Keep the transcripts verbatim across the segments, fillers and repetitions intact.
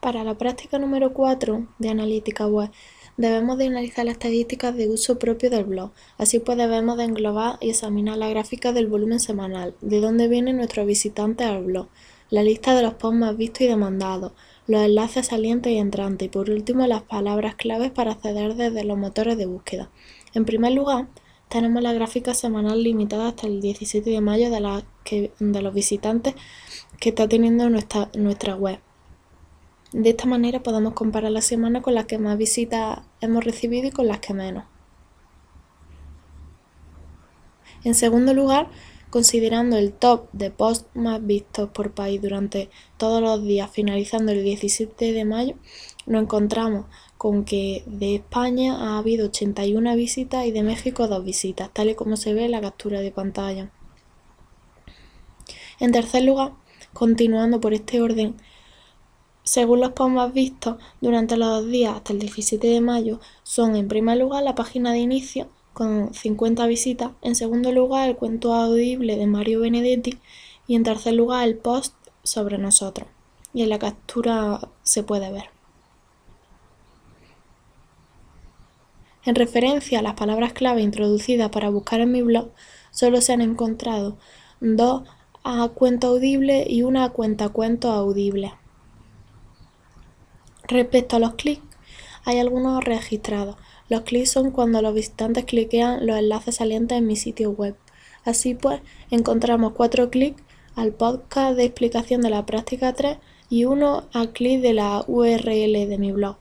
Para la práctica número cuatro de analítica web, debemos de analizar las estadísticas de uso propio del blog. Así pues debemos de englobar y examinar la gráfica del volumen semanal, de dónde vienen nuestros visitantes al blog, la lista de los posts más vistos y demandados, los enlaces salientes y entrantes y por último las palabras claves para acceder desde los motores de búsqueda. En primer lugar, tenemos la gráfica semanal limitada hasta el diecisiete de mayo de, la que, de los visitantes que está teniendo nuestra, nuestra web. De esta manera podemos comparar la semana con las que más visitas hemos recibido y con las que menos. En segundo lugar, considerando el top de posts más vistos por país durante todos los días finalizando el diecisiete de mayo, nos encontramos con que de España ha habido ochenta y una visitas y de México dos visitas, tal y como se ve en la captura de pantalla. En tercer lugar, continuando por este orden, según los posts más vistos durante los dos días hasta el diecisiete de mayo, son en primer lugar la página de inicio con cincuenta visitas, en segundo lugar el cuento audible de Mario Benedetti y en tercer lugar el post sobre nosotros. Y en la captura se puede ver. En referencia a las palabras clave introducidas para buscar en mi blog, solo se han encontrado dos a cuento audible y una a cuentacuentos audibles. Respecto a los clics, hay algunos registrados. Los clics son cuando los visitantes cliquean los enlaces salientes en mi sitio web. Así pues, encontramos cuatro clics al podcast de explicación de la práctica tres y uno a clic de la U R L de mi blog.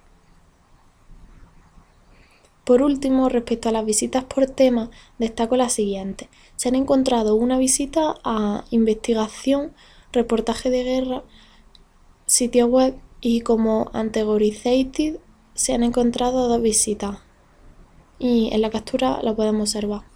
Por último, respecto a las visitas por tema, destaco las siguientes. Se han encontrado una visita a investigación, reportaje de guerra, sitio web y como Antegorizated se han encontrado dos visitas. Y en la captura lo podemos observar.